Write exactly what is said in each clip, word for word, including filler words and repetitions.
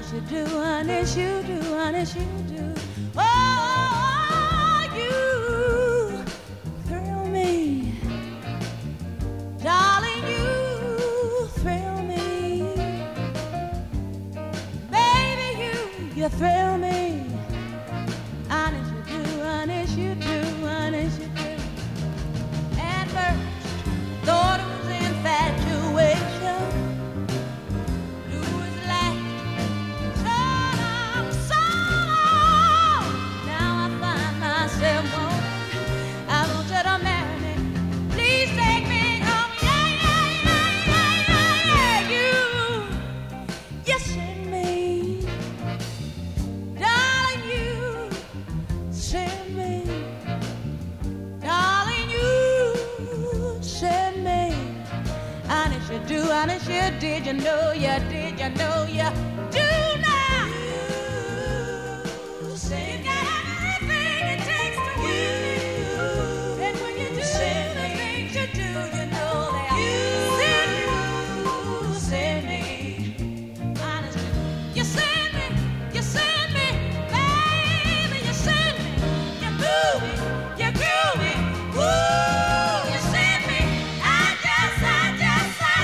honest you do, honest you do, honest you do. Oh, you thrill me, darling, you thrill me, baby, you, you thrill me, honest you do, honest you do, honest you do. At first, thought it was infatuation. Do honest you did you know you did you know you do now you say you got everything it takes to win and when you do the things you do you know that you send me honest you send me you send me baby you send me you move me you groove me woo you send me I just I just I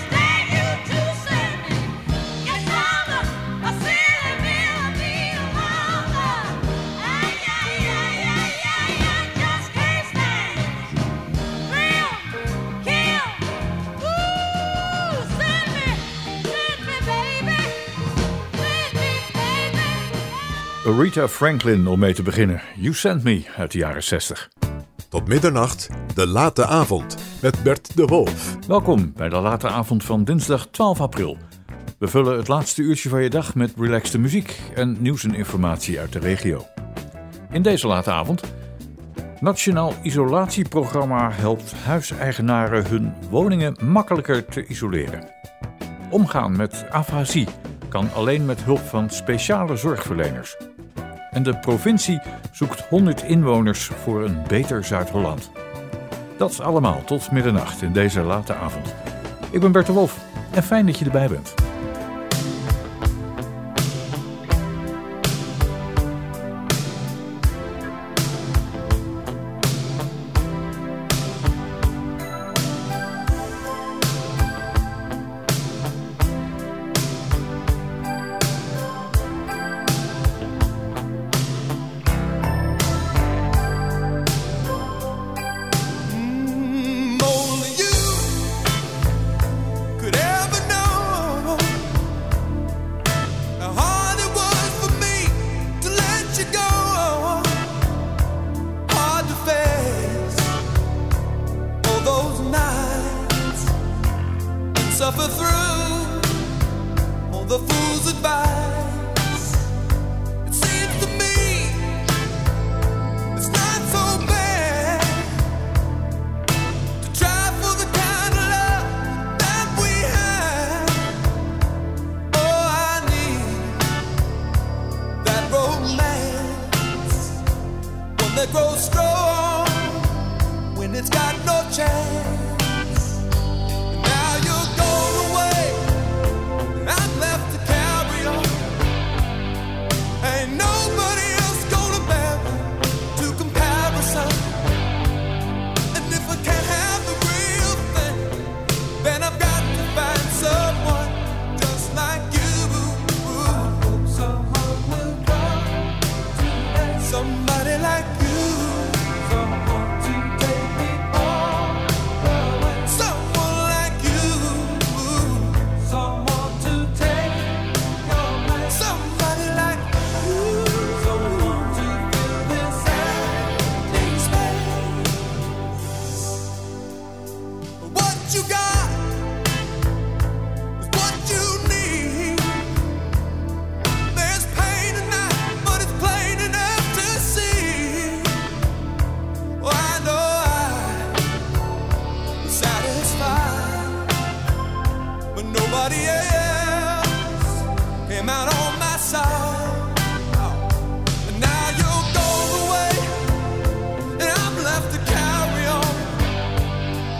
Aretha Franklin om mee te beginnen. You Sent Me uit de jaren zestig. Tot middernacht, de late avond met Bert de Wolf. Welkom bij de late avond van dinsdag twaalf april. We vullen het laatste uurtje van je dag met relaxte muziek en nieuws en informatie uit de regio. In deze late avond: Nationaal Isolatieprogramma helpt huiseigenaren hun woningen makkelijker te isoleren. Omgaan met afasie kan alleen met hulp van speciale zorgverleners. En de provincie zoekt honderd inwoners voor een beter Zuid-Holland. Dat allemaal tot middernacht in deze late avond. Ik ben Bert de Wolf en fijn dat je erbij bent.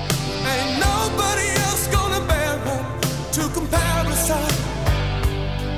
To comparison, and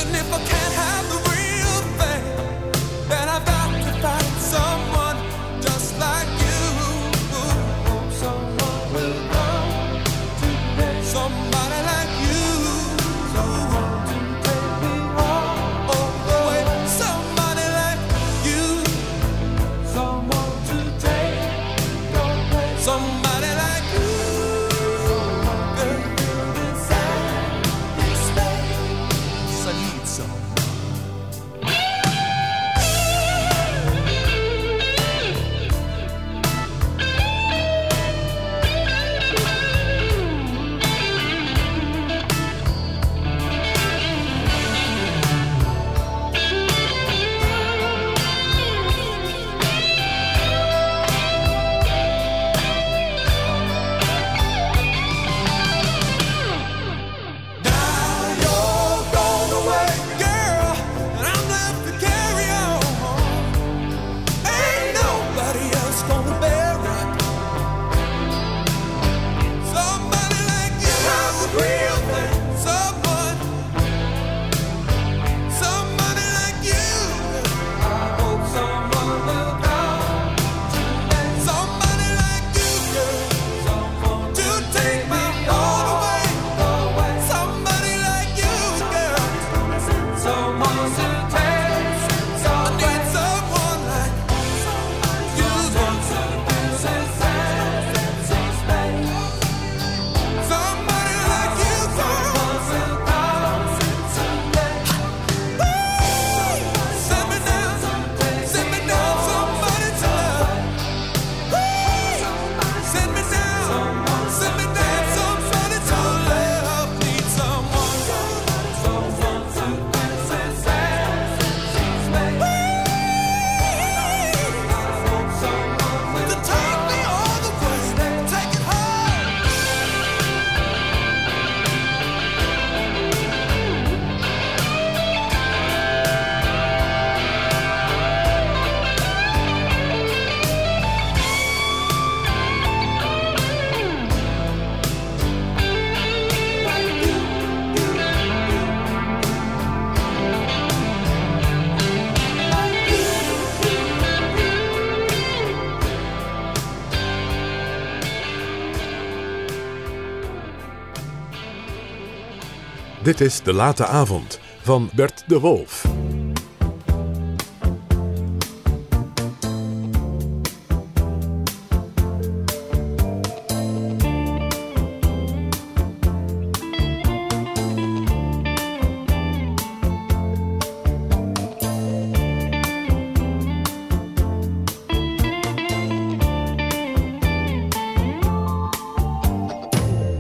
Dit is De Late Avond van Bert de Wolf.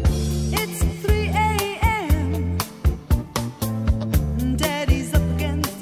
It's three a.m. Daddy's up against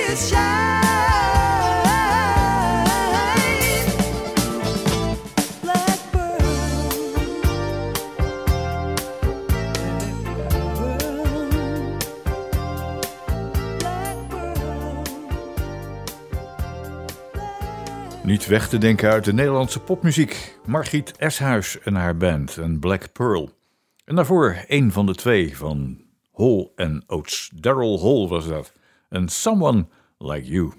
is shine. Niet weg te denken uit de Nederlandse popmuziek. Margriet Eshuis en haar band en Black Pearl. En daarvoor een van de twee van Hall en Oates. Daryl Hall was dat. En Someone Like You.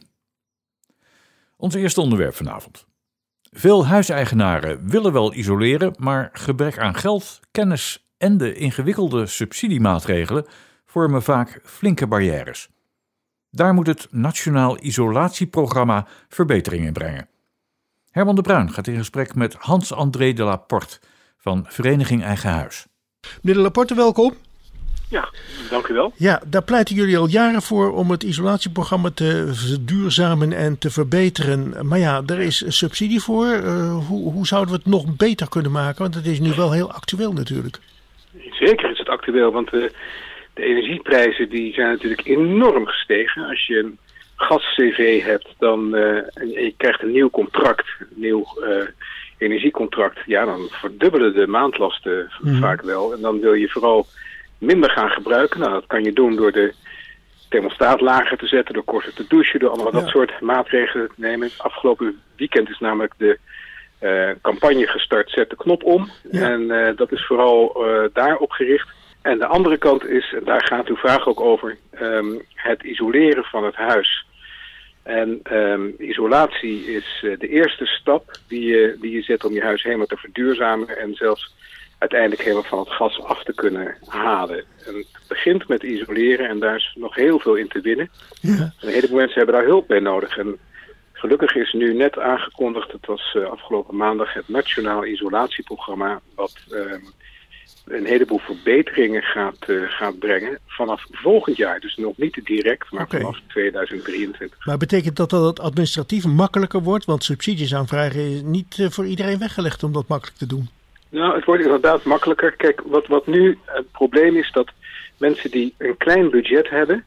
Ons eerste onderwerp vanavond. Veel huiseigenaren willen wel isoleren, maar gebrek aan geld, kennis en de ingewikkelde subsidiemaatregelen vormen vaak flinke barrières. Daar moet het Nationaal Isolatieprogramma verbetering in brengen. Herman de Bruin gaat in gesprek met Hans-André de Laporte van Vereniging Eigen Huis. Meneer de Laporte, welkom. Ja, dank u wel. Ja, daar pleiten jullie al jaren voor om het isolatieprogramma te verduurzamen en te verbeteren. Maar ja, er is subsidie voor. Uh, hoe, hoe zouden we het nog beter kunnen maken? Want het is nu wel heel actueel natuurlijk. Zeker is het actueel, want uh, de energieprijzen die zijn natuurlijk enorm gestegen. Als je een gas-C V hebt dan, uh, en je krijgt een nieuw contract, een nieuw uh, energiecontract, ja, dan verdubbelen de maandlasten mm. vaak wel. En dan wil je vooral minder gaan gebruiken. Nou, dat kan je doen door de thermostaat lager te zetten, door korter te douchen, door allemaal ja. dat soort maatregelen te nemen. Afgelopen weekend is namelijk de uh, campagne gestart, zet de knop om. Ja. En uh, dat is vooral uh, daarop gericht. En de andere kant is, en daar gaat uw vraag ook over, um, het isoleren van het huis. En um, isolatie is uh, de eerste stap die je, die je zet om je huis helemaal te verduurzamen en zelfs uiteindelijk helemaal van het gas af te kunnen halen. En het begint met isoleren en daar is nog heel veel in te winnen. Ja. En een heleboel mensen hebben daar hulp bij nodig. En gelukkig is nu net aangekondigd, het was uh, afgelopen maandag, het Nationaal Isolatieprogramma, wat um, een heleboel verbeteringen gaat, uh, gaat brengen vanaf volgend jaar. Dus nog niet direct, maar okay. vanaf tweeduizend drieëntwintig. Maar betekent dat dat het administratief makkelijker wordt? Want subsidies aanvragen is niet uh, voor iedereen weggelegd om dat makkelijk te doen. Nou, het wordt inderdaad makkelijker. Kijk, wat, wat nu het probleem is, dat mensen die een klein budget hebben,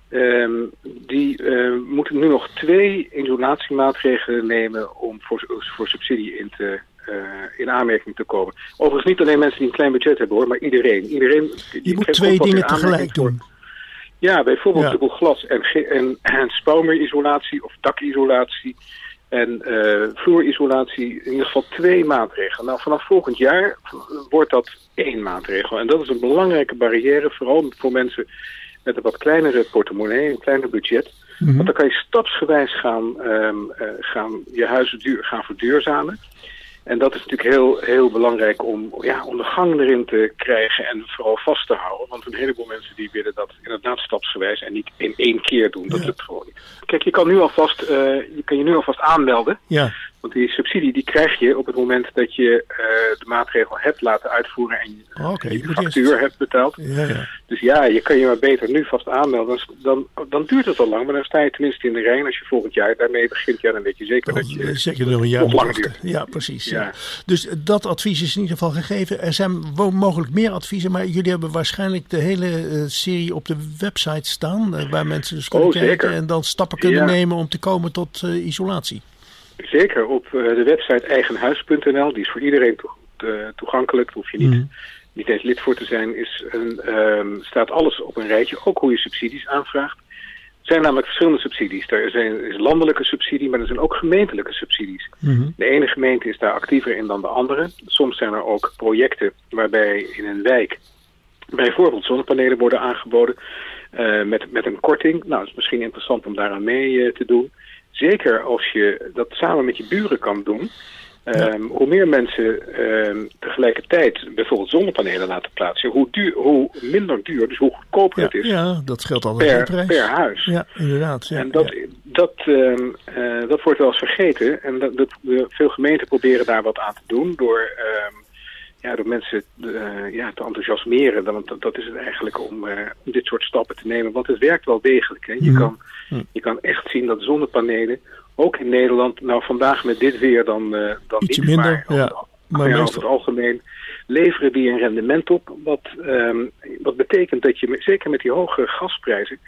um, die uh, moeten nu nog twee isolatiemaatregelen nemen om voor, voor subsidie in, te, uh, in aanmerking te komen. Overigens niet alleen mensen die een klein budget hebben hoor, maar iedereen. iedereen Je moet twee dingen tegelijk doen. Ja, bijvoorbeeld ja. dubbel glas en, en, en spouwmuurisolatie of dakisolatie. En uh, vloerisolatie, in ieder geval twee maatregelen. Nou, vanaf volgend jaar wordt dat één maatregel. En dat is een belangrijke barrière, vooral voor mensen met een wat kleinere portemonnee, een kleiner budget. Mm-hmm. Want dan kan je stapsgewijs gaan, um, uh, gaan je huizen duur, gaan verduurzamen. En dat is natuurlijk heel, heel belangrijk om, ja, om de gang erin te krijgen en vooral vast te houden. Want een heleboel mensen die willen dat inderdaad stapsgewijs en niet in één keer doen. Dat ja. lukt gewoon niet. Kijk, je kan nu alvast, uh, je kan je nu alvast aanmelden. Ja. Want die subsidie die krijg je op het moment dat je uh, de maatregel hebt laten uitvoeren en je oh, okay. de factuur hebt betaald. Ja, ja. Dus ja, je kan je maar beter nu vast aanmelden. Dan, dan duurt het al lang, maar dan sta je tenminste in de rij. En als je volgend jaar daarmee begint, ja, dan weet je zeker dan, dat je zeker nog een jaar nog langer duurt. Ja, precies. Ja. Ja. Dus dat advies is in ieder geval gegeven. Er zijn mogelijk meer adviezen, maar jullie hebben waarschijnlijk de hele uh, serie op de website staan, uh, waar mensen dus kunnen oh, kijken zeker. En dan stappen kunnen ja. nemen om te komen tot uh, isolatie. Zeker, op uh, de website eigenhuis punt n l, die is voor iedereen to- to- toegankelijk, daar hoef je niet, mm. niet eens lid voor te zijn, is een, um, staat alles op een rijtje, ook hoe je subsidies aanvraagt. Er zijn namelijk verschillende subsidies. Er zijn, is landelijke subsidie, maar er zijn ook gemeentelijke subsidies. Mm-hmm. De ene gemeente is daar actiever in dan de andere. Soms zijn er ook projecten waarbij in een wijk bijvoorbeeld zonnepanelen worden aangeboden uh, met, met een korting. Nou, dat is misschien interessant om daaraan mee uh, te doen. Zeker als je dat samen met je buren kan doen. Ja. Um, hoe meer mensen um, tegelijkertijd bijvoorbeeld zonnepanelen laten plaatsen, hoe, duur, hoe minder duur, dus hoe goedkoper ja, het is. Ja, dat scheelt altijd per, per huis. Ja, inderdaad. Ja, en dat, ja. dat, um, uh, dat wordt wel eens vergeten. En dat, dat, de, veel gemeenten proberen daar wat aan te doen door, um, ja, door mensen uh, ja, te enthousiasmeren. Want dat, dat is het eigenlijk om, uh, om dit soort stappen te nemen. Want het werkt wel degelijk. Hè. Je, mm. kan, mm. je kan echt zien dat zonnepanelen, ook in Nederland, nou vandaag met dit weer dan, uh, dan ietsje niet, minder, maar, ja, maar ja, over het algemeen leveren die een rendement op. Wat, um, wat betekent dat je, zeker met die hoge gasprijzen,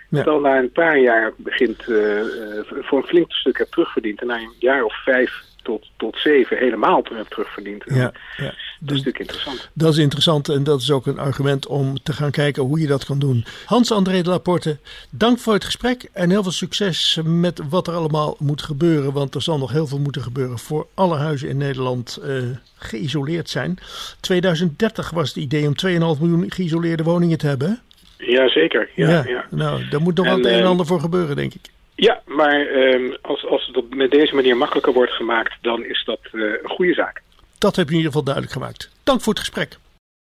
Ja. Dat al na een paar jaar begint uh, uh, voor een flink stuk heb terugverdiend. En na een jaar of vijf tot, tot zeven helemaal terug heb terugverdiend. Ja, ja. Dat is dus, natuurlijk interessant. Dat is interessant en dat is ook een argument om te gaan kijken hoe je dat kan doen. Hans-André de Laporte, dank voor het gesprek en heel veel succes met wat er allemaal moet gebeuren. Want er zal nog heel veel moeten gebeuren voor alle huizen in Nederland uh, geïsoleerd zijn. tweeduizend dertig was het idee om twee komma vijf miljoen geïsoleerde woningen te hebben. Jazeker. Ja, ja. Ja. Nou, daar moet nog wel het een en ander voor gebeuren, denk ik. Ja, maar um, als, als het op, met deze manier makkelijker wordt gemaakt, dan is dat uh, een goede zaak. Dat heb je in ieder geval duidelijk gemaakt. Dank voor het gesprek.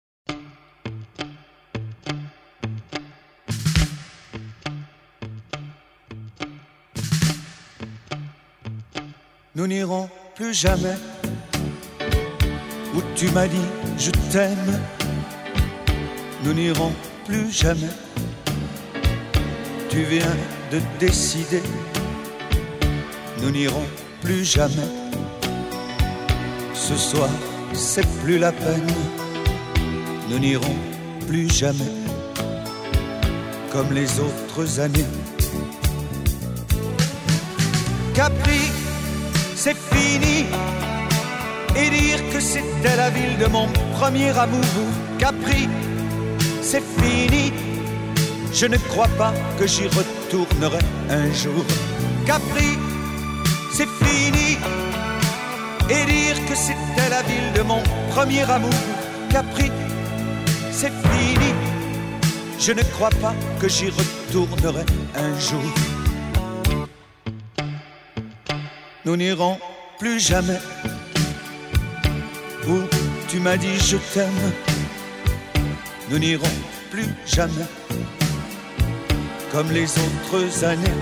Nous n'irons plus jamais où tu m'as dit je t'aime. Nous n'irons plus jamais. Tu viens de décider. Nous n'irons plus jamais. Ce soir, c'est plus la peine. Nous n'irons plus jamais comme les autres années. Capri, c'est fini. Et dire que c'était la ville de mon premier amour. Capri, c'est fini. Je ne crois pas que j'y retournerai un jour. Capri, c'est fini. Et dire que c'était la ville de mon premier amour. Capri, c'est fini. Je ne crois pas que j'y retournerai un jour. Nous n'irons plus jamais où tu m'as dit je t'aime. Nous n'irons plus jamais comme les autres années.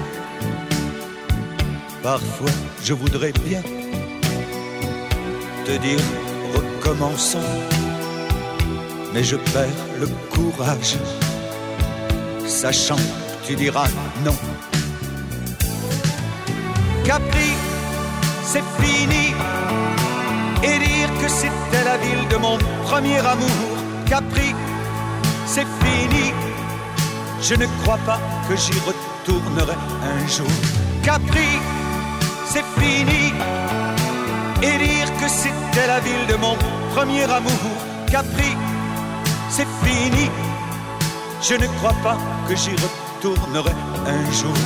Parfois je voudrais bien te dire recommençons, mais je perds le courage, sachant que tu diras non. Capri, c'est fini. Et dire que c'était la ville de mon premier amour. Capri, c'est fini. Je ne crois pas que j'y retournerai un jour. Capri, c'est fini. Et dire que c'était la ville de mon premier amour. Capri, c'est fini. Je ne crois pas que j'y retournerai un jour.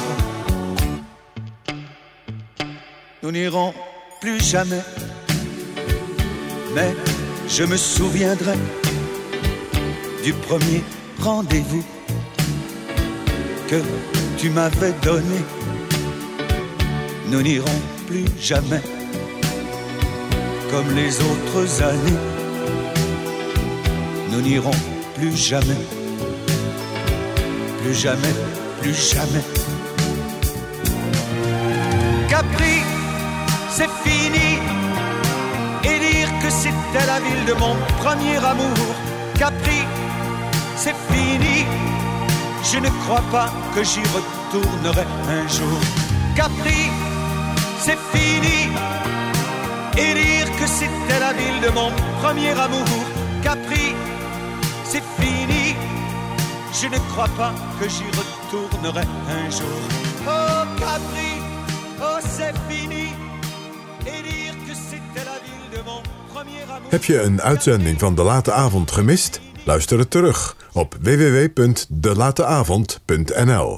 Nous n'irons plus jamais, mais je me souviendrai du premier rendez-vous que tu m'avais donné. Nous n'irons plus jamais comme les autres années. Nous n'irons plus jamais, plus jamais, plus jamais. Capri, c'est fini. Et dire que c'était la ville de mon premier amour. Capri, c'est fini. Je ne crois pas que j'y retournerai un jour. Capri, c'est fini. Et dire que c'était la ville de mon premier amour. Capri, c'est fini. Je ne crois pas que j'y retournerai un jour. Oh Capri, oh c'est fini. Et dire que c'était la ville de mon premier amour. Heb je een uitzending van De Late Avond gemist? Luister het terug op w w w punt de late avond punt n l.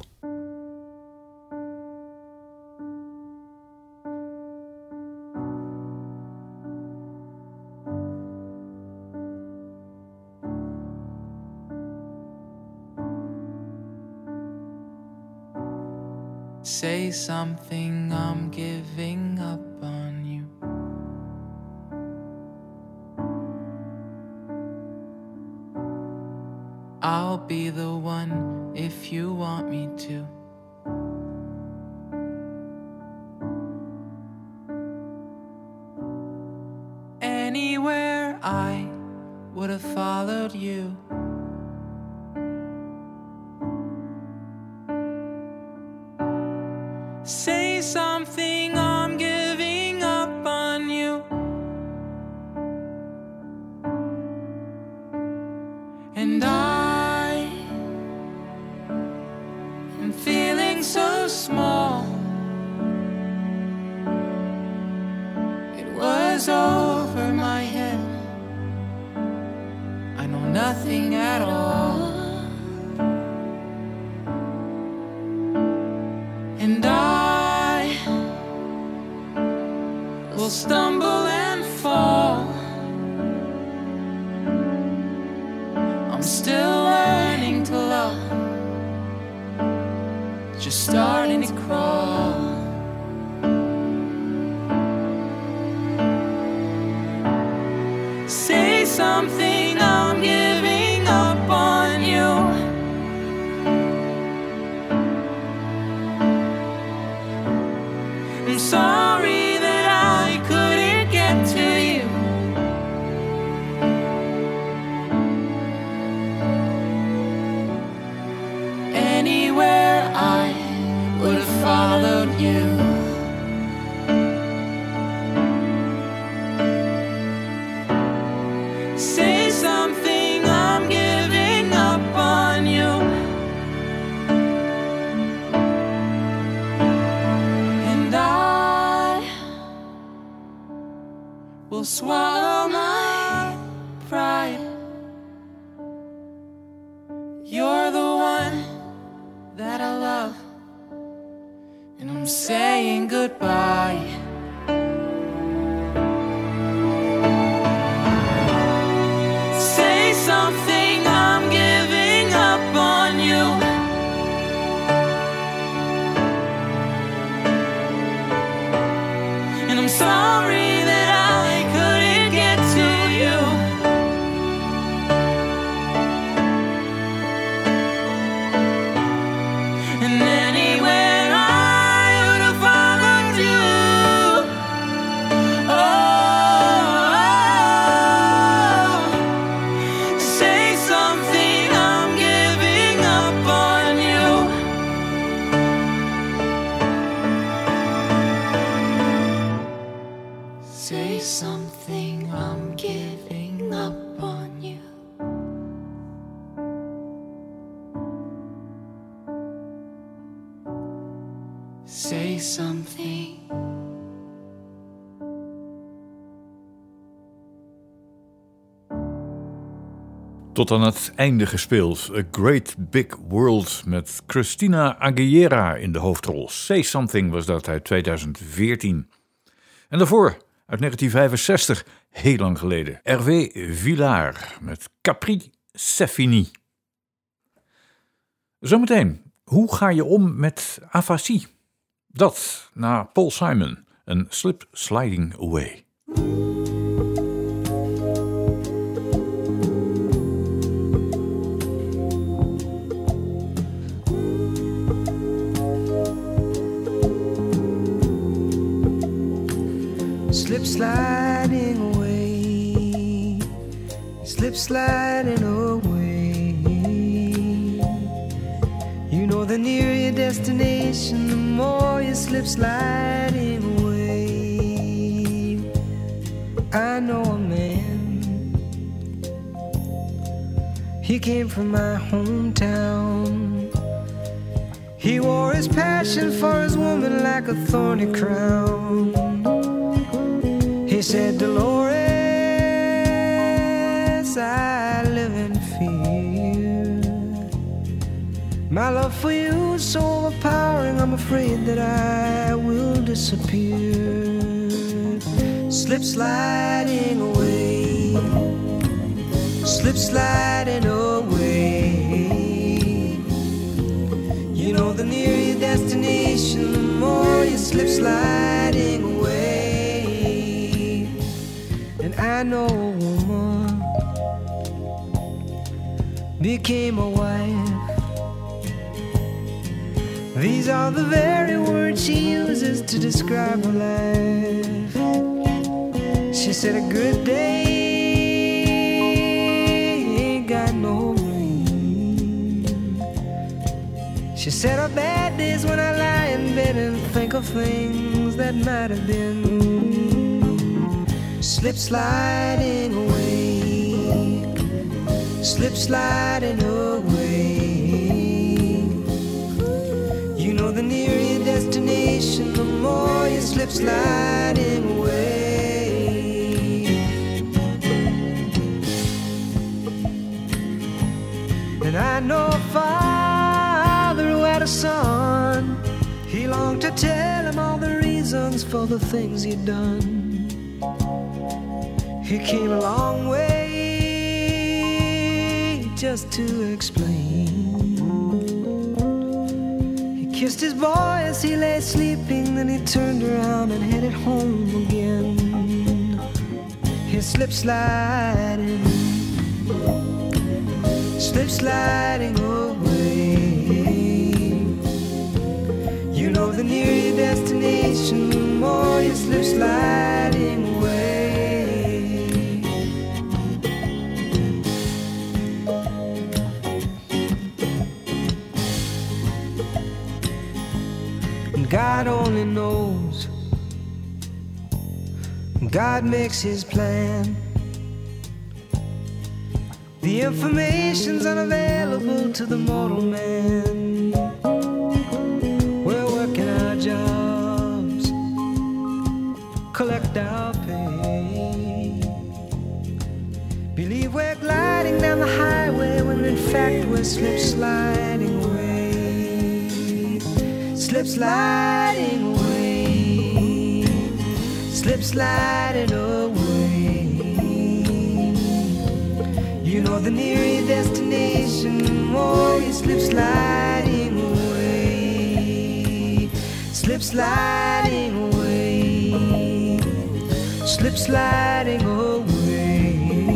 Say something, I'm giving up on you. I'll be the one if you want me to. Anywhere I would have followed you. Say something, I'm giving up on you. And I am feeling nothing at all. And I will stumble and fall. I'm still learning to love, just starting to crawl. Say something, I'm giving up on you. I'm sorry that I couldn't get to you. Anywhere I would have followed you. Say something, I'm giving up on you. And I will swallow my pride. You're the one that I love, and I'm saying goodbye. Say something, I'm giving up on you. And I'm sorry that I couldn't get to you. And anywhere I would have followed you. Oh, say something, I'm giving up on you. Say something, I'm giving up on you. Say something. Tot aan het einde gespeeld. A Great Big World met Christina Aguilera in de hoofdrol. Say Something was dat uit tweeduizend veertien. En daarvoor, uit negentien vijfenzestig, heel lang geleden. Hervé Villard met Capri, c'est fini. Zometeen, hoe ga je om met afasie? Dat na Paul Simon en Slip Sliding Away. Slip sliding away, slip sliding away. You know, the nearer your destination, the more you slip sliding away. I know a man, he came from my hometown. He wore his passion for his woman like a thorny crown. He said, Dolores, I live in fear. My love for you is so overpowering, I'm afraid that I will disappear. Slip sliding away, slip sliding away. You know, the nearer your destination, the more you slip sliding away. I know a woman became a wife. These are the very words she uses to describe her life. She said a good day ain't got no rain. She said a bad day's when I lie in bed and think of things that might have been. Slip sliding away, slip sliding away. You know, the nearer your destination, the more you slip sliding away. And I know a father who had a son. He longed to tell him all the reasons for the things he'd done. He came a long way just to explain. He kissed his boy as he lay sleeping, then he turned around and headed home again. He slip sliding, slip sliding away. You know the nearer your destination, the more you slip sliding away. And God only knows, God makes his plan. The information's unavailable to the mortal man. We're working our jobs, collect our pay. Believe we're gliding down the highway when in fact we're slip sliding away. Slip sliding away. Slip sliding away. You know the nearer your destination, the more you slip sliding away. Slip sliding away. Slip sliding away.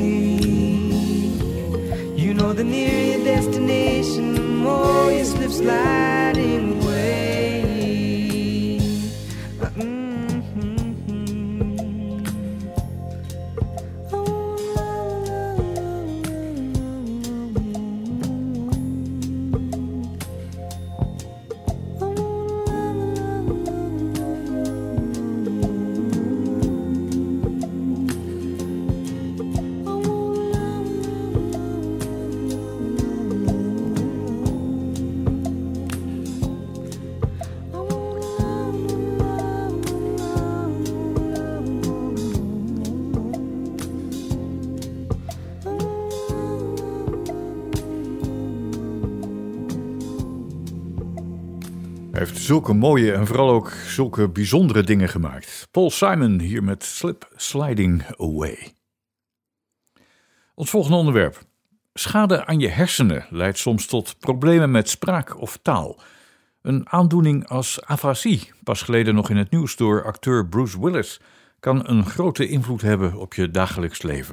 You know the nearer your destination, the more you slip sliding away. Hij heeft zulke mooie en vooral ook zulke bijzondere dingen gemaakt. Paul Simon hier met Slip Sliding Away. Ons volgende onderwerp. Schade aan je hersenen leidt soms tot problemen met spraak of taal. Een aandoening als afasie, pas geleden nog in het nieuws door acteur Bruce Willis, kan een grote invloed hebben op je dagelijks leven.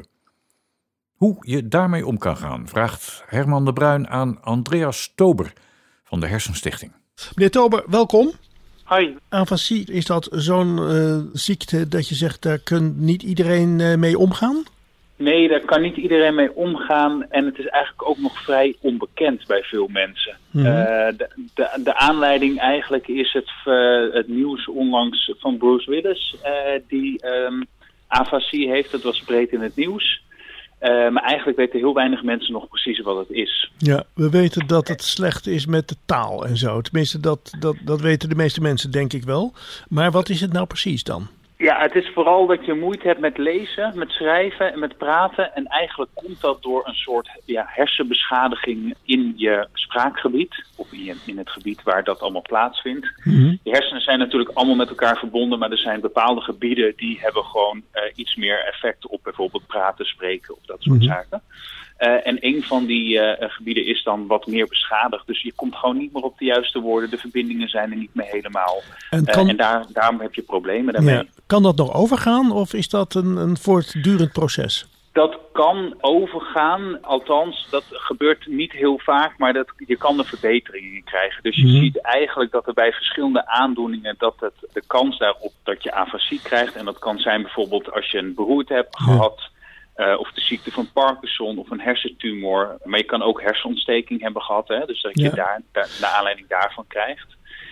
Hoe je daarmee om kan gaan, vraagt Herman de Bruin aan Andreas Tober van de Hersenstichting. Meneer Tober, welkom. Hi. Afasie, is dat zo'n uh, ziekte dat je zegt, daar kan niet iedereen uh, mee omgaan? Nee, daar kan niet iedereen mee omgaan en het is eigenlijk ook nog vrij onbekend bij veel mensen. Mm-hmm. Uh, de, de, de aanleiding eigenlijk is het, uh, het nieuws onlangs van Bruce Willis, uh, die um, afasie heeft. Dat was breed in het nieuws. Uh, maar eigenlijk weten heel weinig mensen nog precies wat het is. Ja, we weten dat het slecht is met de taal en zo. Tenminste, dat, dat, dat weten de meeste mensen denk ik wel. Maar wat is het nou precies dan? Ja, het is vooral dat je moeite hebt met lezen, met schrijven en met praten. En eigenlijk komt dat door een soort ja, hersenbeschadiging in je spraakgebied. Of in, je, in het gebied waar dat allemaal plaatsvindt. Mm-hmm. Je hersenen zijn natuurlijk allemaal met elkaar verbonden. Maar er zijn bepaalde gebieden die hebben gewoon uh, iets meer effect op bijvoorbeeld praten, spreken of dat soort mm-hmm. zaken. Uh, en een van die uh, gebieden is dan wat meer beschadigd. Dus je komt gewoon niet meer op de juiste woorden. De verbindingen zijn er niet meer helemaal. En, kan... uh, en daar, daarom heb je problemen daarmee. Ja. Kan dat nog overgaan of is dat een, een voortdurend proces? Dat kan overgaan, althans dat gebeurt niet heel vaak, maar dat, je kan er verbeteringen in krijgen. Dus je mm-hmm. ziet eigenlijk dat er bij verschillende aandoeningen dat het, de kans daarop dat je afasie krijgt. En dat kan zijn bijvoorbeeld als je een beroerte hebt ja. gehad. Uh, of de ziekte van Parkinson of een hersentumor. Maar je kan ook hersenontsteking hebben gehad. Hè? Dus dat je ja. daar, daar naar aanleiding daarvan krijgt.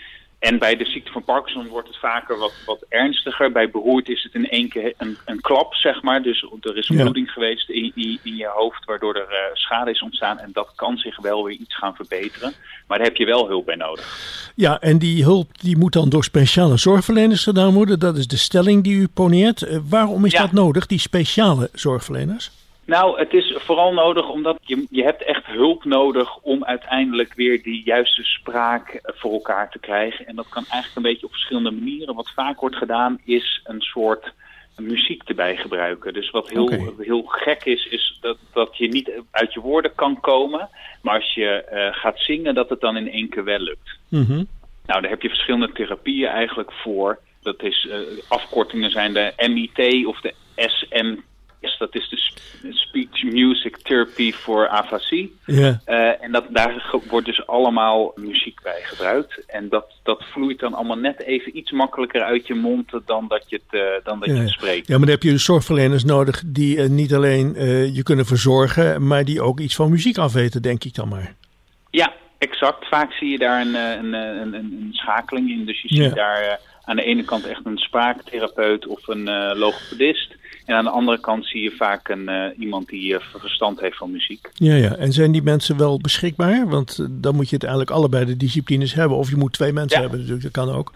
En bij de ziekte van Parkinson wordt het vaker wat, wat ernstiger. Bij beroerte is het in één keer een, een klap, zeg maar. Dus er is bloeding ja. geweest in, in, in je hoofd, waardoor er uh, schade is ontstaan. En dat kan zich wel weer iets gaan verbeteren. Maar daar heb je wel hulp bij nodig. Ja, en die hulp die moet dan door speciale zorgverleners gedaan worden. Dat is de stelling die u poneert. Uh, waarom is ja. dat nodig, die speciale zorgverleners? Nou, het is vooral nodig omdat je, je hebt echt hulp nodig om uiteindelijk weer die juiste spraak voor elkaar te krijgen. En dat kan eigenlijk een beetje op verschillende manieren. Wat vaak wordt gedaan is een soort muziek erbij gebruiken. Dus wat heel, okay. heel gek is, is dat, dat je niet uit je woorden kan komen. Maar als je uh, gaat zingen, dat het dan in één keer wel lukt. Mm-hmm. Nou, daar heb je verschillende therapieën eigenlijk voor. Dat is, uh, afkortingen zijn de M I T of de S M T. Dat is de Speech Music Therapy voor afasie. Yeah. Uh, en dat, daar wordt dus allemaal muziek bij gebruikt. En dat, dat vloeit dan allemaal net even iets makkelijker uit je mond dan dat je het, uh, dan dat ja, je het spreekt. Ja, maar dan heb je dus zorgverleners nodig die uh, niet alleen uh, je kunnen verzorgen, maar die ook iets van muziek afweten, denk ik dan maar. Ja, exact. Vaak zie je daar een, een, een, een schakeling in. Dus je ziet yeah. daar uh, aan de ene kant echt een spraaktherapeut of een uh, logopedist. En aan de andere kant zie je vaak een, uh, iemand die uh, verstand heeft van muziek. Ja, ja. En zijn die mensen wel beschikbaar? Want uh, dan moet je het eigenlijk allebei de disciplines hebben. Of je moet twee mensen ja. hebben natuurlijk, dat kan ook.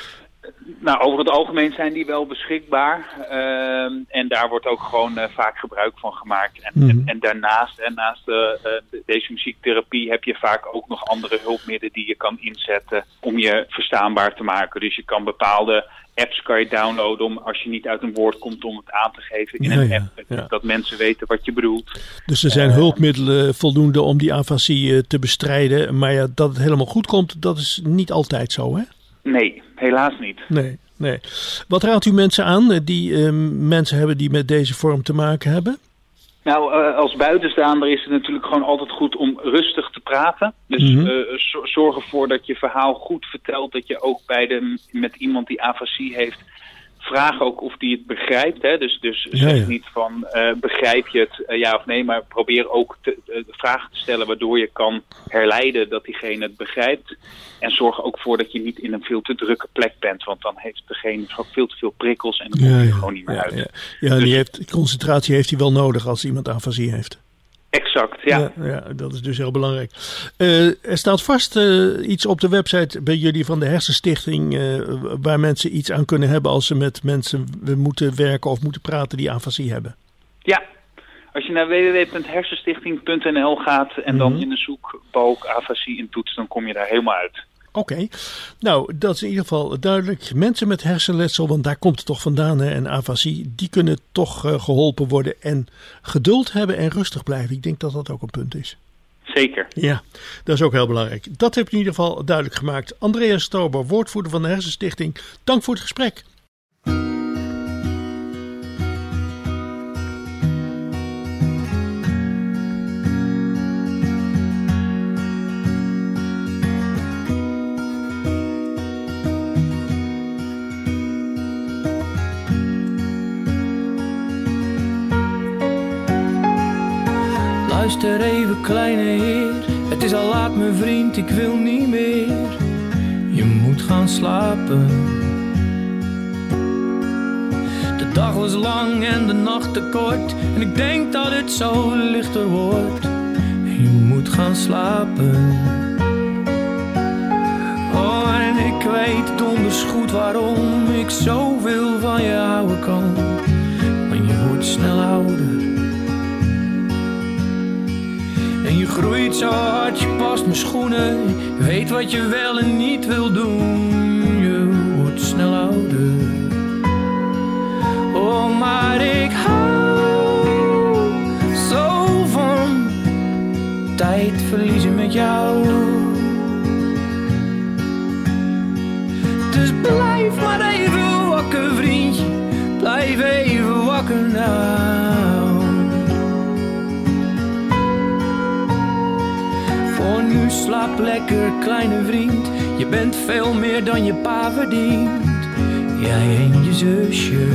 Nou, over het algemeen zijn die wel beschikbaar. Uh, en daar wordt ook gewoon uh, vaak gebruik van gemaakt. En, mm-hmm. en, en daarnaast, en naast uh, uh, deze muziektherapie heb je vaak ook nog andere hulpmiddelen die je kan inzetten om je verstaanbaar te maken. Dus je kan bepaalde apps kan je downloaden om als je niet uit een woord komt om het aan te geven in ja, een app. Ja, ja. Dat mensen weten wat je bedoelt. Dus er zijn uh, hulpmiddelen voldoende om die afasie uh, te bestrijden. Maar ja, dat het helemaal goed komt, dat is niet altijd zo, hè? Nee, helaas niet. Nee, nee. Wat raadt u mensen aan die uh, mensen hebben die met deze vorm te maken hebben? Nou, uh, als buitenstaander is het natuurlijk gewoon altijd goed om rustig te praten. Dus mm-hmm. uh, zorg ervoor dat je verhaal goed vertelt. Dat je ook bij de, met iemand die afasie heeft, vraag ook of die het begrijpt. Hè? Dus, dus zeg ja, ja. niet van uh, begrijp je het uh, ja of nee, maar probeer ook te, uh, vragen te stellen waardoor je kan herleiden dat diegene het begrijpt. En zorg er ook voor dat je niet in een veel te drukke plek bent, want dan heeft degene veel te veel prikkels en dan kom je ja, ja, gewoon niet meer ja, uit. Ja, ja dus, die heeft, concentratie heeft hij wel nodig als iemand afasie heeft. Exact, ja. ja. Ja, dat is dus heel belangrijk. Uh, er staat vast uh, iets op de website bij jullie van de Hersenstichting uh, waar mensen iets aan kunnen hebben als ze met mensen moeten werken of moeten praten die afasie hebben. Ja, als je naar w w w punt hersenstichting punt n l gaat en mm-hmm. dan in de zoekbalk afasie intoetst, dan kom je daar helemaal uit. Oké, okay. Nou dat is in ieder geval duidelijk. Mensen met hersenletsel, want daar komt het toch vandaan hè, en afasie, die kunnen toch uh, geholpen worden en geduld hebben en rustig blijven. Ik denk dat dat ook een punt is. Zeker. Ja, dat is ook heel belangrijk. Dat heb je in ieder geval duidelijk gemaakt. Andreas Stober, woordvoerder van de Hersenstichting. Dank voor het gesprek. Luister even, kleine heer, het is al laat mijn vriend, ik wil niet meer. Je moet gaan slapen. De dag was lang en de nacht te kort, en ik denk dat het zo lichter wordt. Je moet gaan slapen. Oh, en ik weet donders goed waarom ik zoveel van je houden kan. Want je wordt snel ouder. En je groeit zo hard, je past mijn schoenen. Je weet wat je wel en niet wil doen. Je wordt snel ouder. Oh, maar ik hou zo van tijd verliezen met jou. Dus blijf maar even wakker, vriendje. Blijf even wakker nou. Voor nu slaap lekker, kleine vriend. Je bent veel meer dan je pa verdient. Jij en je zusje.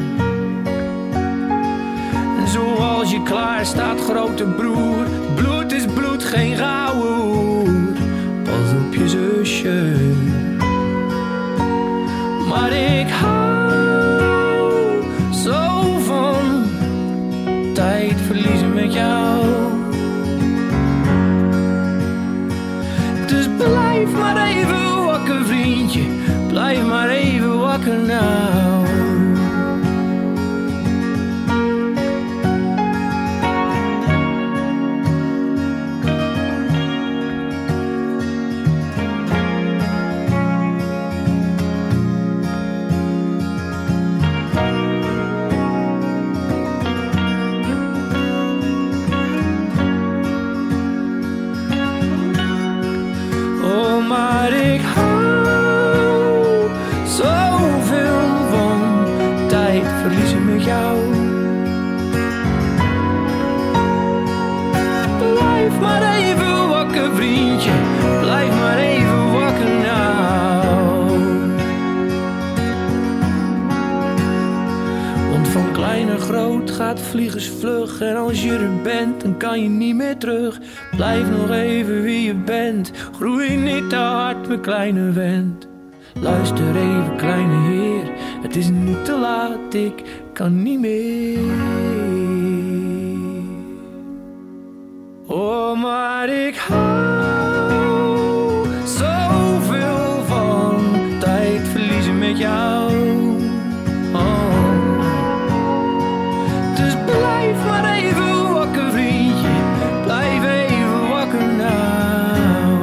En zoals je klaar staat, grote broer. Bloed is bloed, geen gouden hoer. Pas op je zusje. Maar ik hou zo van tijd verliezen met jou. Dus blijf maar even wakker, vriendje. Blijf maar even wakker nou. vliegensvlug. En als je er bent, dan kan je niet meer terug. Blijf nog even wie je bent. Groei niet te hard, mijn kleine vent. Luister even, kleine heer. Het is nu te laat, ik kan niet meer. Oh, maar ik hou zoveel van tijd verliezen met jou. Oh. Dus blijf maar even wakker, vriendje. Blijf even wakker nou.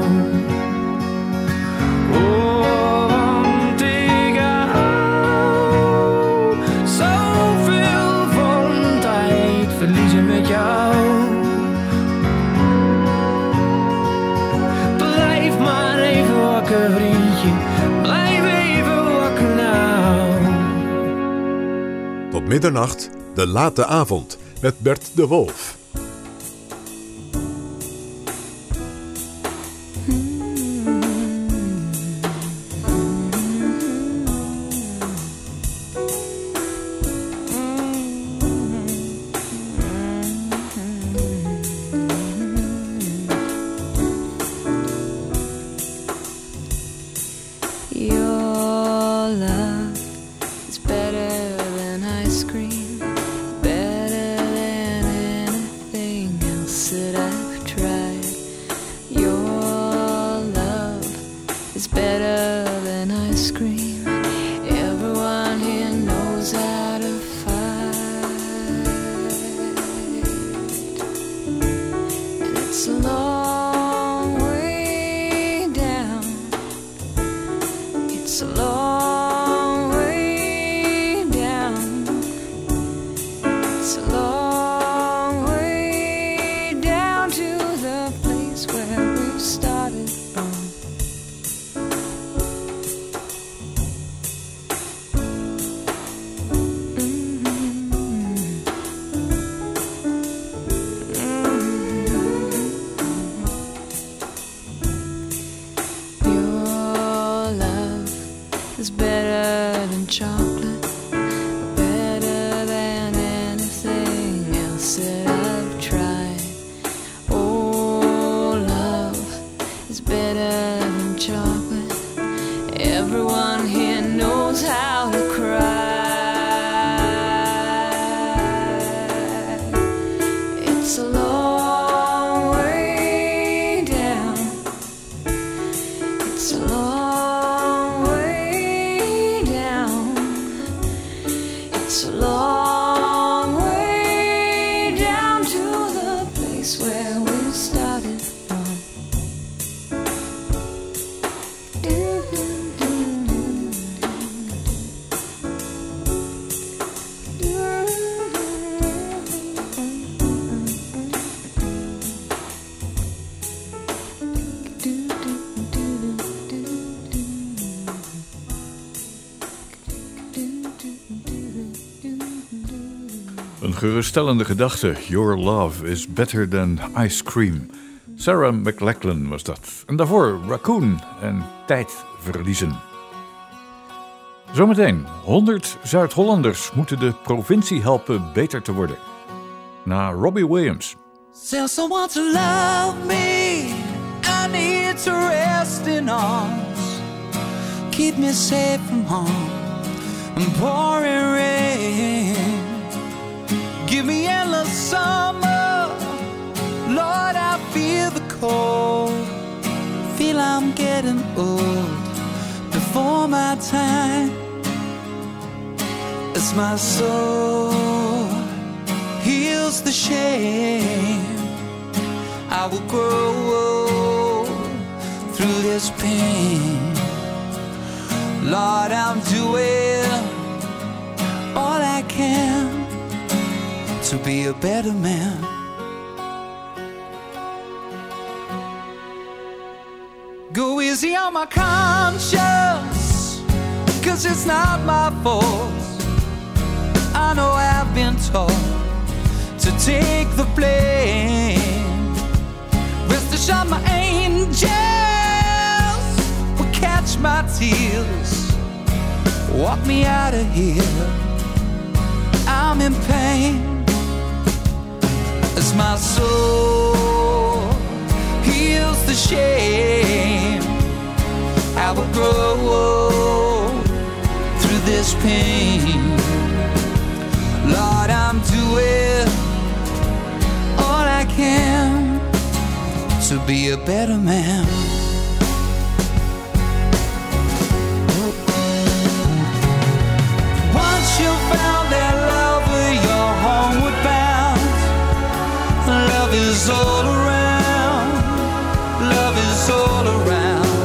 Oh, want ik hou zoveel van tijd verliezen met jou. Blijf maar even wakker, vriendje. Blijf even wakker nou. Tot middernacht, de late avond, met Bert de Wolf. Your love is better than ice cream, better than anything else that I've tried. Your love is better than ice cream. Everyone here knows how to fight. And it's a long way down. It's a long way down. It's a long way down to the place where we started from. Your love is better than chocolate, better than anything else that I've tried. Oh, love is better than chocolate. Everyone here knows how to cry. It's a long way down. It's a long way down. It's a long way down to the place where we started from. Een geruststellende gedachte. Your love is better than ice cream. Sarah McLachlan was dat. En daarvoor Raccoon en Tijd verliezen. Zometeen, honderd Zuid-Hollanders moeten de provincie helpen beter te worden. Na Robbie Williams. Tell someone to love me. I need to rest in arms. Keep me safe from harm and pouring rain. Give me endless summer. Lord, I feel the cold. Feel I'm getting old before my time. As my soul heals the shame, I will grow through this pain. Lord, I'm doing all I can to be a better man. Go easy on my conscience, 'cause it's not my fault. I know I've been taught to take the blame. Rest assured my angels will catch my tears. Walk me out of here, I'm in pain. as my soul heals the shame. I will grow through this pain. Lord, I'm doing all I can to be a better man. Once you found that lover, you're homeward bound. Love is all around. Love is all around.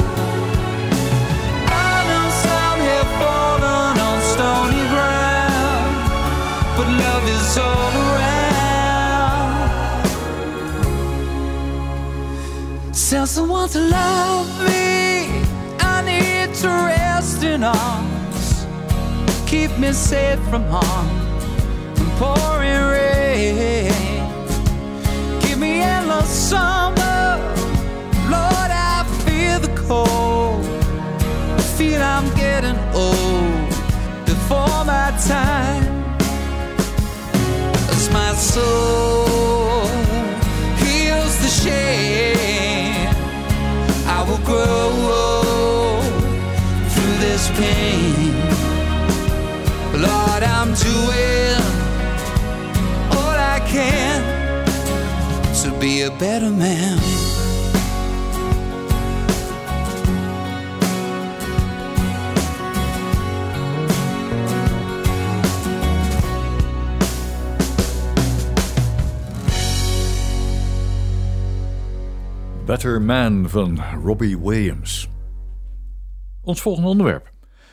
I know some have fallen on stony ground, but love is all around. Tell someone to love me. I need to rest in arms. Keep me safe from harm and pouring rain. Give me endless summer. Lord, I feel the cold. I feel I'm getting old before my time. As my soul heals the shame, I will grow through this pain. Lord, I'm doing all I can to be a better man. Better Man van Robbie Williams. Ons volgende onderwerp.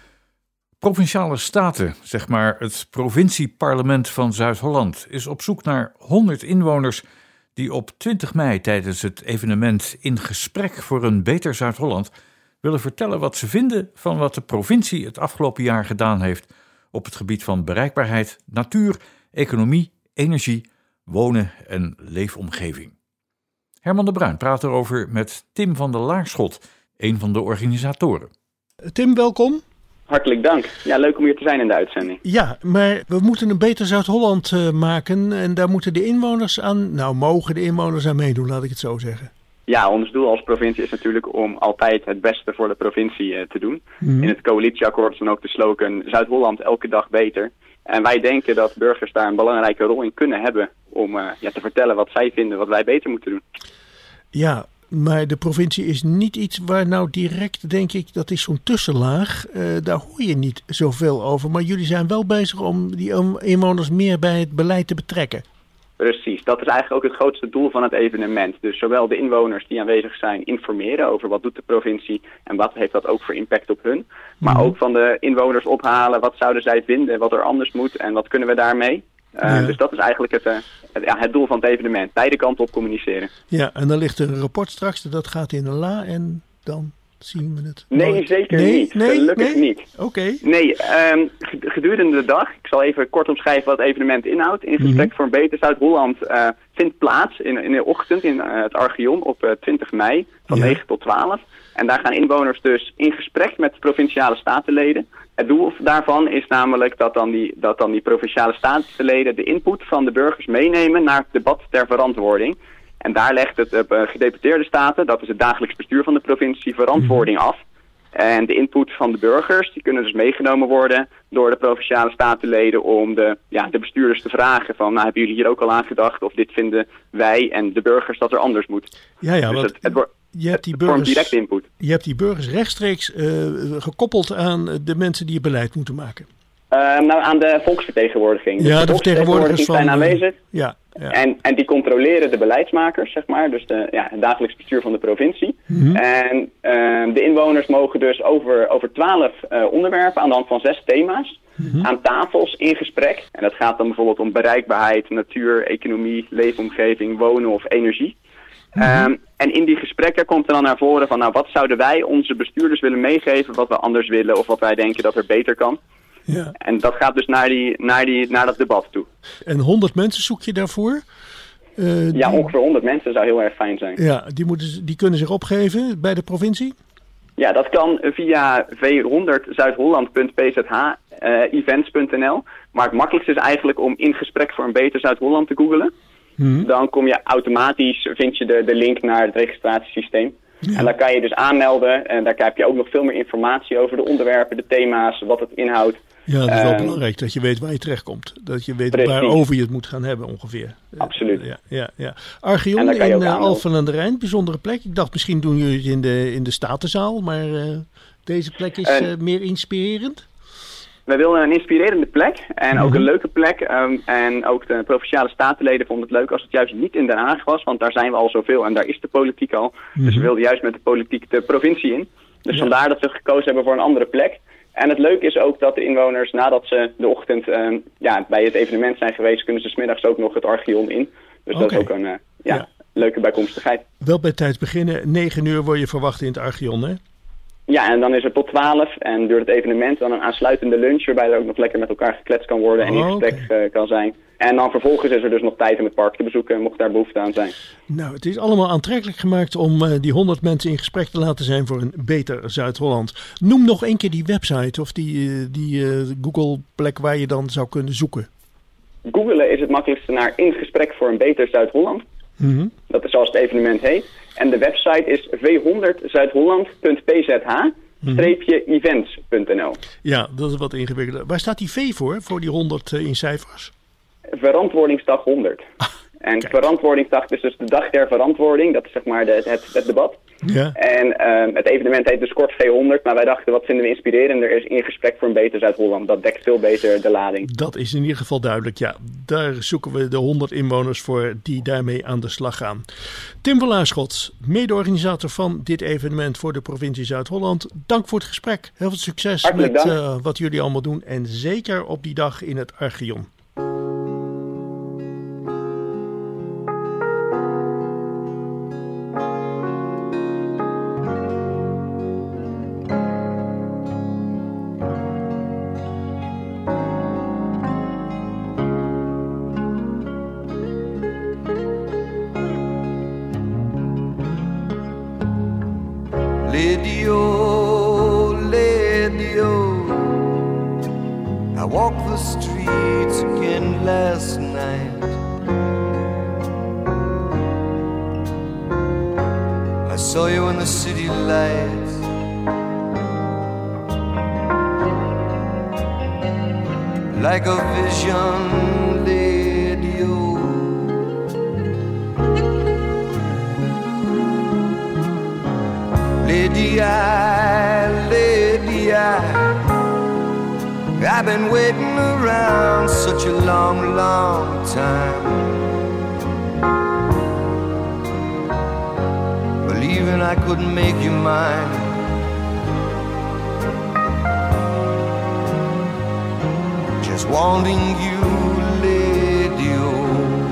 Provinciale Staten, zeg maar het provincieparlement van Zuid-Holland, is op zoek naar honderd inwoners die op twintig mei tijdens het evenement In Gesprek voor een Beter Zuid-Holland willen vertellen wat ze vinden van wat de provincie het afgelopen jaar gedaan heeft op het gebied van bereikbaarheid, natuur, economie, energie, wonen en leefomgeving. Herman de Bruin praat erover met Tim van der Laarschot, een van de organisatoren. Tim, welkom. Hartelijk dank. Ja, leuk om hier te zijn in de uitzending. Ja, maar we moeten een beter Zuid-Holland uh, maken en daar moeten de inwoners aan, nou mogen de inwoners aan meedoen, laat ik het zo zeggen. Ja, ons doel als provincie is natuurlijk om altijd het beste voor de provincie uh, te doen. Mm-hmm. In het coalitieakkoord is dan ook de slogan Zuid-Holland elke dag beter. En wij denken dat burgers daar een belangrijke rol in kunnen hebben om uh, ja, te vertellen wat zij vinden, wat wij beter moeten doen. Ja, maar de provincie is niet iets waar nou direct, denk ik, dat is zo'n tussenlaag. Uh, daar hoor je niet zoveel over. Maar jullie zijn wel bezig om die inwoners meer bij het beleid te betrekken. Precies, dat is eigenlijk ook het grootste doel van het evenement. Dus zowel de inwoners die aanwezig zijn informeren over wat doet de provincie en wat heeft dat ook voor impact op hun. Maar mm-hmm. ook van de inwoners ophalen, wat zouden zij vinden, wat er anders moet en wat kunnen we daarmee. Uh, ja. Dus dat is eigenlijk het, uh, het, ja, het doel van het evenement. Beide kanten op communiceren. Ja, en dan ligt er een rapport straks, dat gaat in de la en dan zien we het. Nee, nooit. zeker nee? niet. Nee? Gelukkig nee? niet. Oké. Okay. Nee, um, gedurende de dag, ik zal even kort omschrijven wat het evenement inhoudt. In gesprek mm-hmm. voor een beter Zuid-Holland uh, vindt plaats in, in de ochtend in uh, het Archeon op uh, twintig mei van ja. negen tot twaalf. En daar gaan inwoners dus in gesprek met provinciale statenleden. Het doel daarvan is namelijk dat dan, die, dat dan die provinciale statenleden de input van de burgers meenemen naar het debat ter verantwoording. En daar legt het uh, gedeputeerde staten, dat is het dagelijks bestuur van de provincie, verantwoording af. En de input van de burgers, die kunnen dus meegenomen worden door de provinciale statenleden om de, ja, de bestuurders te vragen van, nou hebben jullie hier ook al aan gedacht of dit vinden wij en de burgers dat er anders moet. Ja, ja, dus want het, het wordt je hebt die burgers, direct input. Je hebt die burgers rechtstreeks uh, gekoppeld aan de mensen die het beleid moeten maken. Uh, nou, aan de volksvertegenwoordiging. Dus ja, de, de vertegenwoordigers zijn van, aanwezig. Ja, ja. En, en die controleren de beleidsmakers, zeg maar. Dus de, ja, het dagelijks bestuur van de provincie. Mm-hmm. En uh, de inwoners mogen dus over, over twaalf uh, onderwerpen aan de hand van zes thema's mm-hmm. aan tafels in gesprek. En dat gaat dan bijvoorbeeld om bereikbaarheid, natuur, economie, leefomgeving, wonen of energie. Mm-hmm. Um, en in die gesprekken komt er dan naar voren van, nou, wat zouden wij onze bestuurders willen meegeven, wat we anders willen of wat wij denken dat er beter kan. Ja. En dat gaat dus naar, die, naar, die, naar dat debat toe. En honderd mensen zoek je daarvoor? Uh, ja, die... ongeveer honderd mensen zou heel erg fijn zijn. Ja, die, moeten, die kunnen zich opgeven bij de provincie? Ja, dat kan via v honderd zuidholland punt p z h events punt n l. Maar het makkelijkste is eigenlijk om in gesprek voor een beter Zuid-Holland te googlen. Hmm. Dan kom je automatisch, vind je de, de link naar het registratiesysteem. Ja. En daar kan je dus aanmelden. En daar heb je ook nog veel meer informatie over de onderwerpen, de thema's, wat het inhoudt. Ja, dat is wel um, belangrijk dat je weet waar je terechtkomt. Dat je weet precies. waarover je het moet gaan hebben ongeveer. Absoluut. Ja, ja, ja. Archeon in uh, Alphen aan de Rijn, bijzondere plek. Ik dacht misschien doen jullie het in de, in de Statenzaal, maar uh, deze plek is uh, uh, meer inspirerend. Wij wilden een inspirerende plek en mm-hmm. ook een leuke plek. Um, en ook de Provinciale Statenleden vonden het leuk als het juist niet in Den Haag was, want daar zijn we al zoveel en daar is de politiek al. Mm-hmm. Dus we wilden juist met de politiek de provincie in. Dus ja. vandaar dat we gekozen hebben voor een andere plek. En het leuke is ook dat de inwoners, nadat ze de ochtend um, ja, bij het evenement zijn geweest, kunnen ze 's middags ook nog het Archeon in. Dus okay. dat is ook een uh, ja, ja. leuke bijkomstigheid. Wel bij tijd beginnen, negen uur word je verwacht in het Archeon, hè? Ja, en dan is er tot twaalf en duurt het evenement dan een aansluitende lunch, waarbij er ook nog lekker met elkaar gekletst kan worden en in oh, gesprek okay. uh, kan zijn. En dan vervolgens is er dus nog tijd om het park te bezoeken, mocht daar behoefte aan zijn. Nou, het is allemaal aantrekkelijk gemaakt om uh, die honderd mensen in gesprek te laten zijn voor een beter Zuid-Holland. Noem nog één keer die website of die, uh, die uh, Google-plek waar je dan zou kunnen zoeken. Googelen is het makkelijkste naar In Gesprek voor een beter Zuid-Holland. Mm-hmm. Dat is zoals het evenement heet. En de website is v honderd zuidholland punt p z h events punt n l. Ja, dat is wat ingewikkelder. Waar staat die V voor, voor die honderd uh, in cijfers? Verantwoordingsdag honderd. Ah, en kijk. Verantwoordingsdag is dus de dag der verantwoording. Dat is zeg maar de, het, het debat. Ja. En uh, het evenement heet dus kort V honderd. Maar wij dachten, wat vinden we inspirerender is In Gesprek voor een beter Zuid-Holland. Dat dekt veel beter de lading. Dat is in ieder geval duidelijk, ja. Daar zoeken we de honderd inwoners voor die daarmee aan de slag gaan. Tim van Laarschot, mede-organisator van dit evenement voor de provincie Zuid-Holland. Dank voor het gesprek. Heel veel succes Hartelijk met uh, wat jullie allemaal doen. En zeker op die dag in het Archeon. Like a vision, lady, oh. Lady, I, lady, I, I've been waiting around such a long, long time, believing I couldn't make you mine. Just wanting you, lady, oh.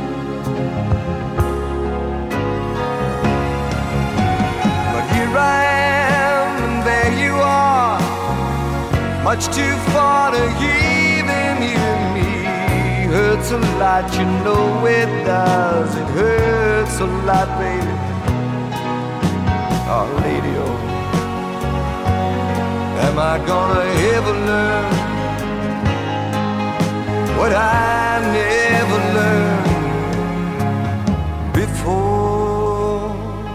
But here I am, and there you are, much too far to even hear me. Hurts a lot, you know it does. It hurts a lot, baby. Oh, lady, oh. Am I gonna ever learn what I never learned before?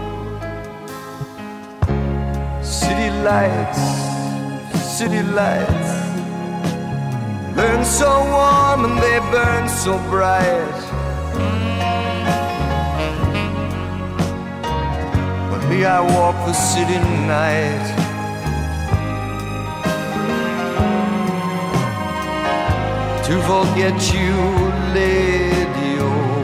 City lights, city lights, burn so warm and they burn so bright. But me, I walk the city night. To forget you, lady, oh.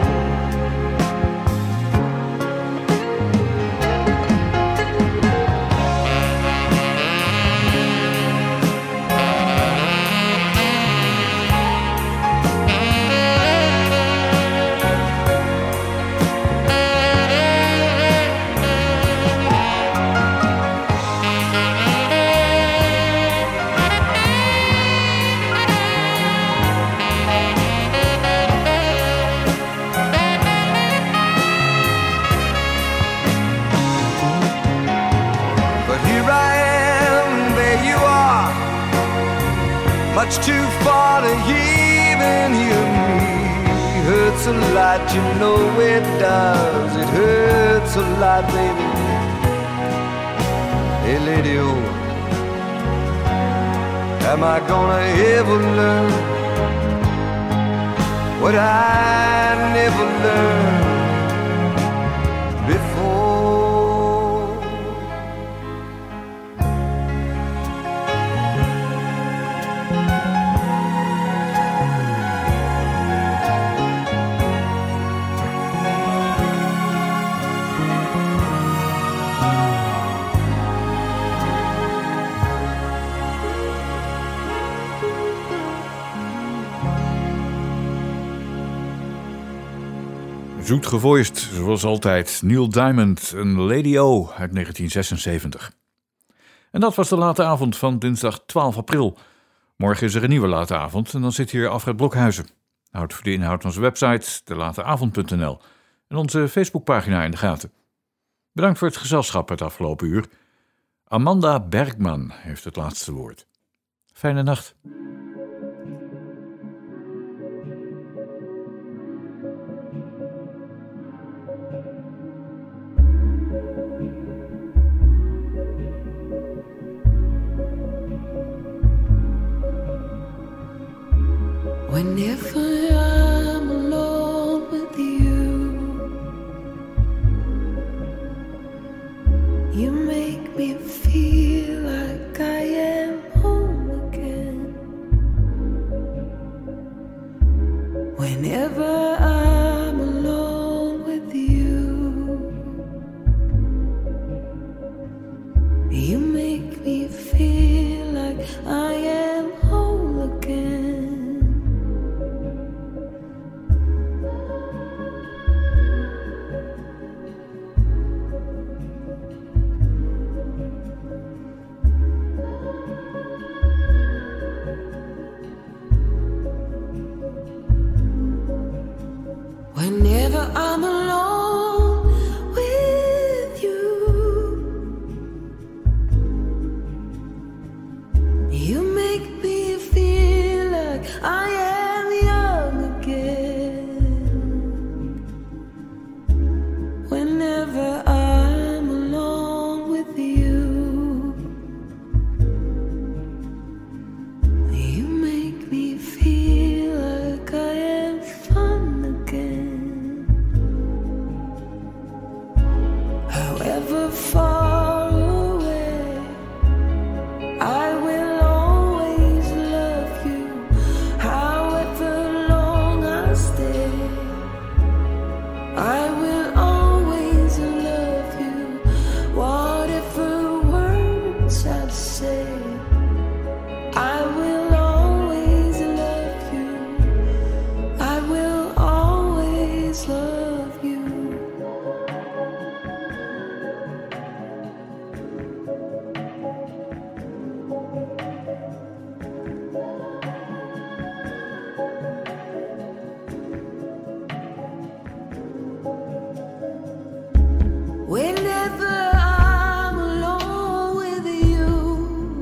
Much too far to even hear me. hurts a lot, you know it does. It hurts a lot, baby. Hey, lady, oh, am I gonna ever learn what I never learned before? Zoet gevoiced, zoals altijd, Neil Diamond, een Lady O uit negentien zesenzeventig. En dat was de late avond van dinsdag twaalf april. Morgen is er een nieuwe late avond en dan zit hier Alfred Blokhuizen. Houd voor de inhoud onze website, de late avond punt n l en onze Facebookpagina in de gaten. Bedankt voor het gezelschap het afgelopen uur. Amanda Bergman heeft het laatste woord. Fijne nacht. Whenever I'm alone with you, you make me feel like I am home again. Whenever I'm alone with you, you make me feel like I am whole again. Whenever I'm alone with you, you make me feel like I am young again. Whenever I'm alone with you, you make me feel like I am fun again. However far away, I will always love you. However long I stay, I will always love you. Whatever words I say, I will always love you. I will always love you. Whenever I'm alone with you,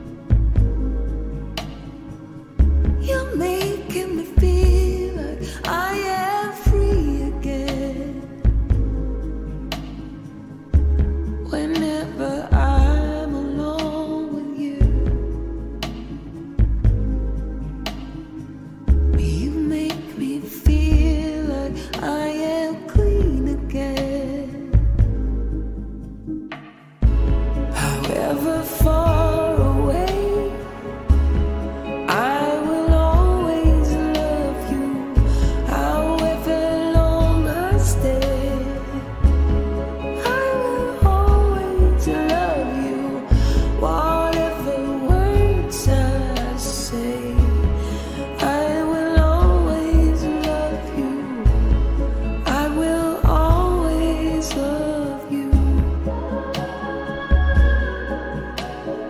you're making me feel like I am free again. Whenever I'm alone with you, you make me feel like I am clean again. However far away, I will always love you. However long I stay, I will always love you. Whatever words I say, I will always love you. I will always love you.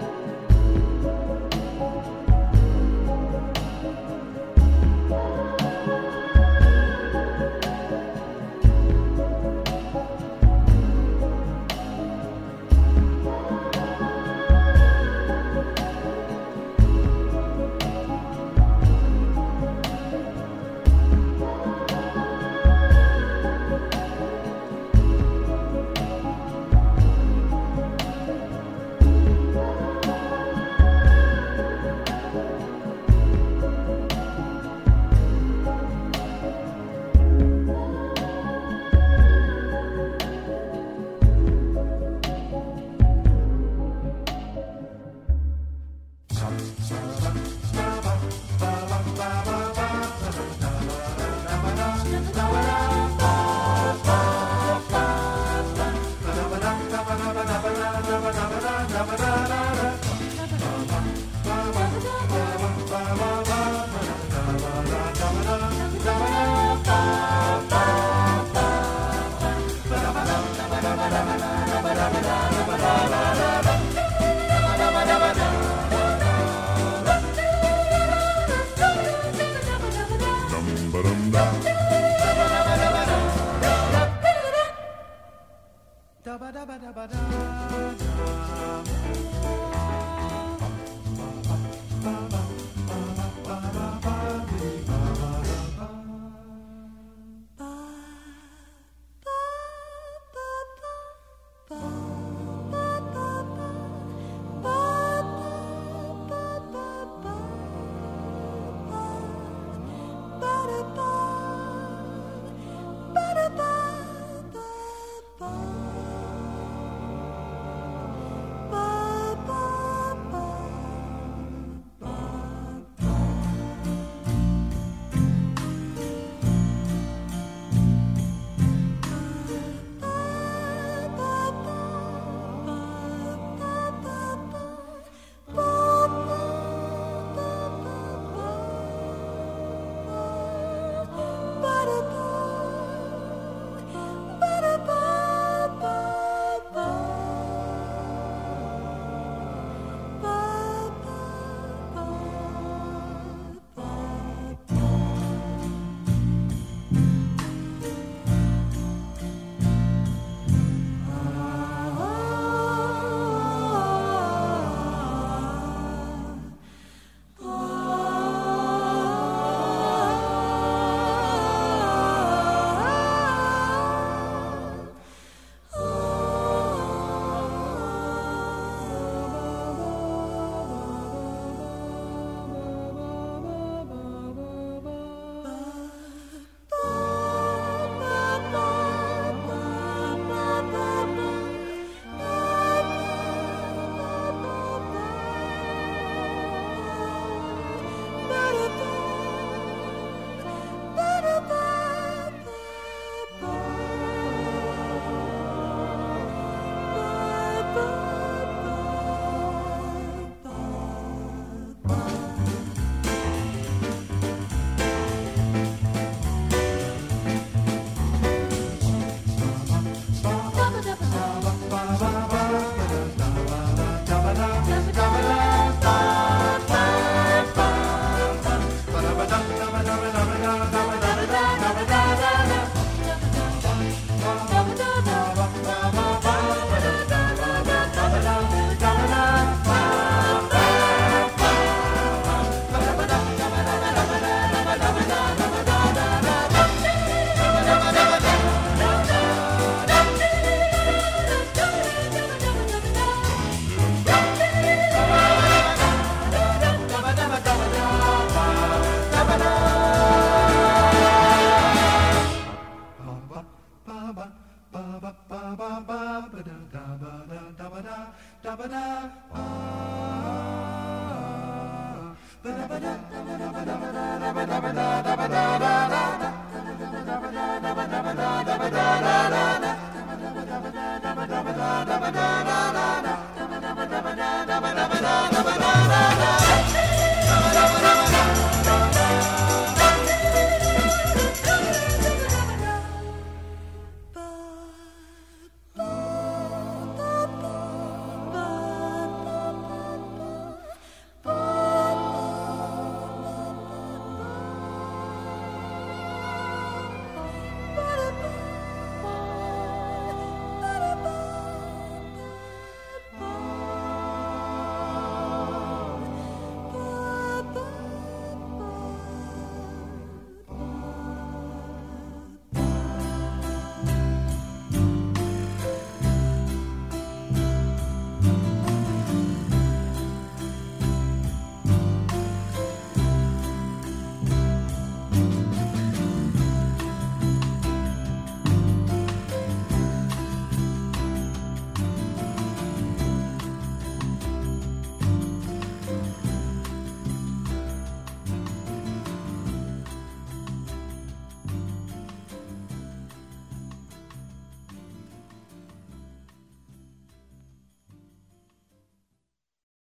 Da